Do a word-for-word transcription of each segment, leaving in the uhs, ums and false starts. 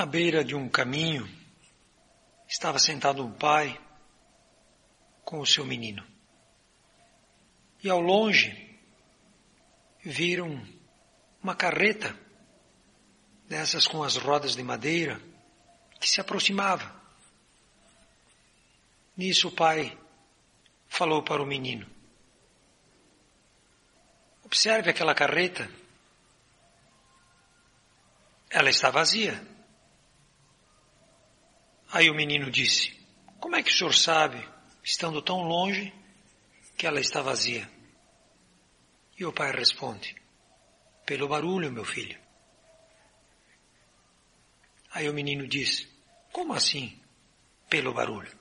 À beira de um caminho, estava sentado um pai com o seu menino. E ao longe, viram uma carreta, dessas com as rodas de madeira, que se aproximava. Nisso o pai falou para o menino: observe aquela carreta. Ela está vazia. Aí o menino disse: como é que o senhor sabe, estando tão longe, que ela está vazia? E o pai responde: pelo barulho, meu filho. Aí o menino diz: como assim, pelo barulho?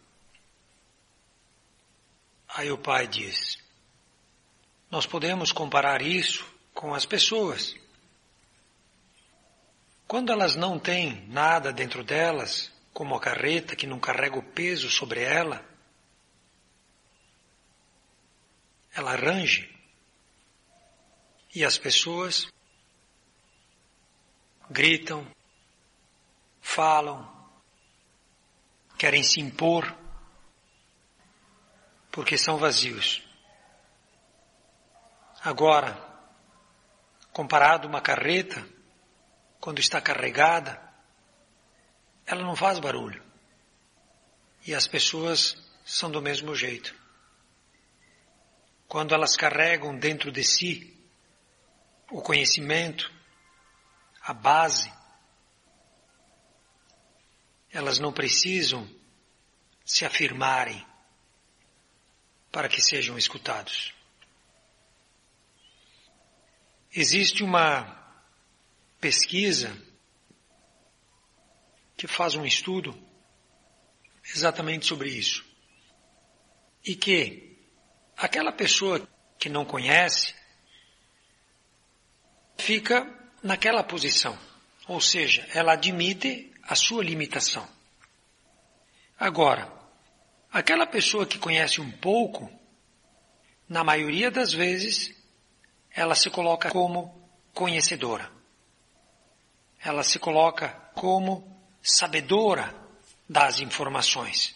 Aí o pai diz: nós podemos comparar isso com as pessoas. Quando elas não têm nada dentro delas, como a carreta que não carrega o peso sobre ela, ela range. E as pessoas gritam, falam, querem se impor, porque são vazios. Agora, comparado a uma carreta, quando está carregada, ela não faz barulho. E as pessoas são do mesmo jeito. Quando elas carregam dentro de si o conhecimento, a base, elas não precisam se afirmarem para que sejam escutados. Existe uma pesquisa que faz um estudo exatamente sobre isso. E que aquela pessoa que não conhece fica naquela posição. Ou seja, ela admite a sua limitação. Agora, aquela pessoa que conhece um pouco, na maioria das vezes, ela se coloca como conhecedora. Ela se coloca como sabedora das informações.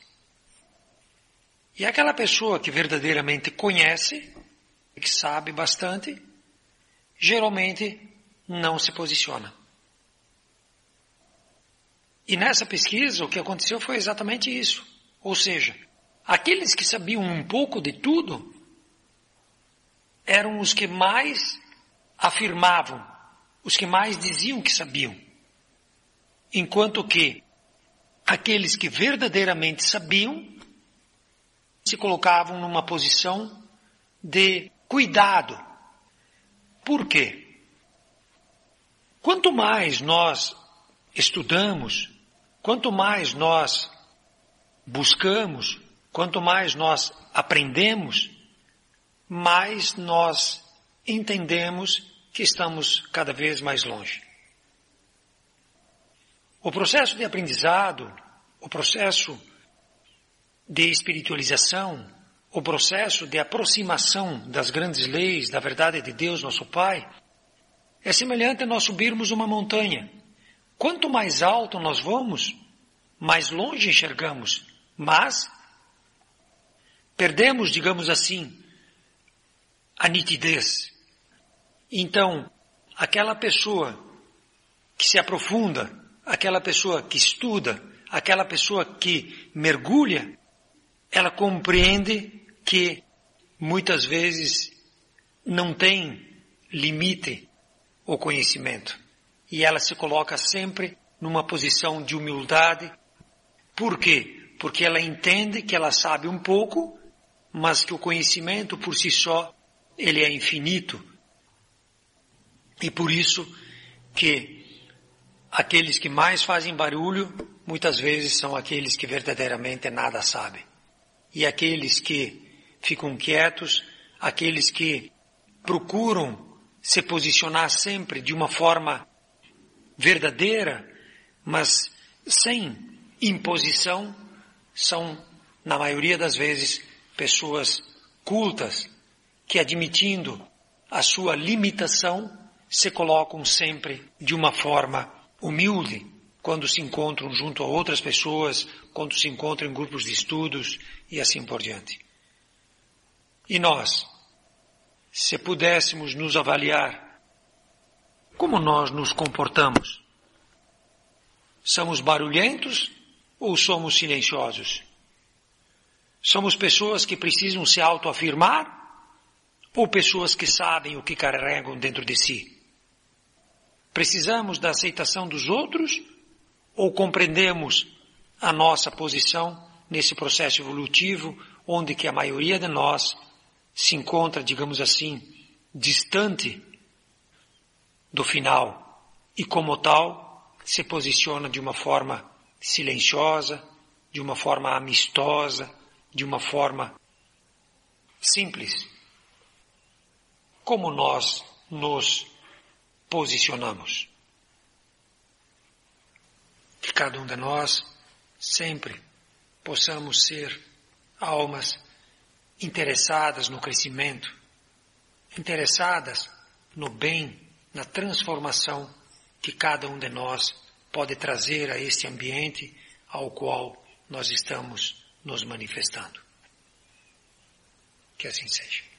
E aquela pessoa que verdadeiramente conhece, que sabe bastante, geralmente não se posiciona. E nessa pesquisa o que aconteceu foi exatamente isso. Ou seja, aqueles que sabiam um pouco de tudo eram os que mais afirmavam, os que mais diziam que sabiam. Enquanto que aqueles que verdadeiramente sabiam se colocavam numa posição de cuidado. Por quê? Quanto mais nós estudamos, quanto mais nós buscamos, quanto mais nós aprendemos, mais nós entendemos que estamos cada vez mais longe. O processo de aprendizado, o processo de espiritualização, o processo de aproximação das grandes leis, da verdade de Deus, nosso Pai, é semelhante a nós subirmos uma montanha. Quanto mais alto nós vamos, mais longe enxergamos, mas perdemos, digamos assim, a nitidez. Então, aquela pessoa que se aprofunda, aquela pessoa que estuda, aquela pessoa que mergulha, ela compreende que muitas vezes não tem limite o conhecimento. E ela se coloca sempre numa posição de humildade. Por quê? Porque ela entende que ela sabe um pouco, mas que o conhecimento por si só, ele é infinito. E por isso que aqueles que mais fazem barulho, muitas vezes são aqueles que verdadeiramente nada sabem. E aqueles que ficam quietos, aqueles que procuram se posicionar sempre de uma forma verdadeira, mas sem imposição, são, na maioria das vezes, pessoas cultas, que admitindo a sua limitação, se colocam sempre de uma forma humilde, quando se encontram junto a outras pessoas, quando se encontram em grupos de estudos e assim por diante. E nós, se pudéssemos nos avaliar, como nós nos comportamos? Somos barulhentos ou somos silenciosos? Somos pessoas que precisam se autoafirmar ou pessoas que sabem o que carregam dentro de si? Precisamos da aceitação dos outros ou compreendemos a nossa posição nesse processo evolutivo onde que a maioria de nós se encontra, digamos assim, distante do final e como tal se posiciona de uma forma silenciosa, de uma forma amistosa, de uma forma simples? Como nós nos posicionamos? Que cada um de nós sempre possamos ser almas interessadas no crescimento, interessadas no bem, na transformação que cada um de nós pode trazer a este ambiente ao qual nós estamos nos manifestando. Que assim seja.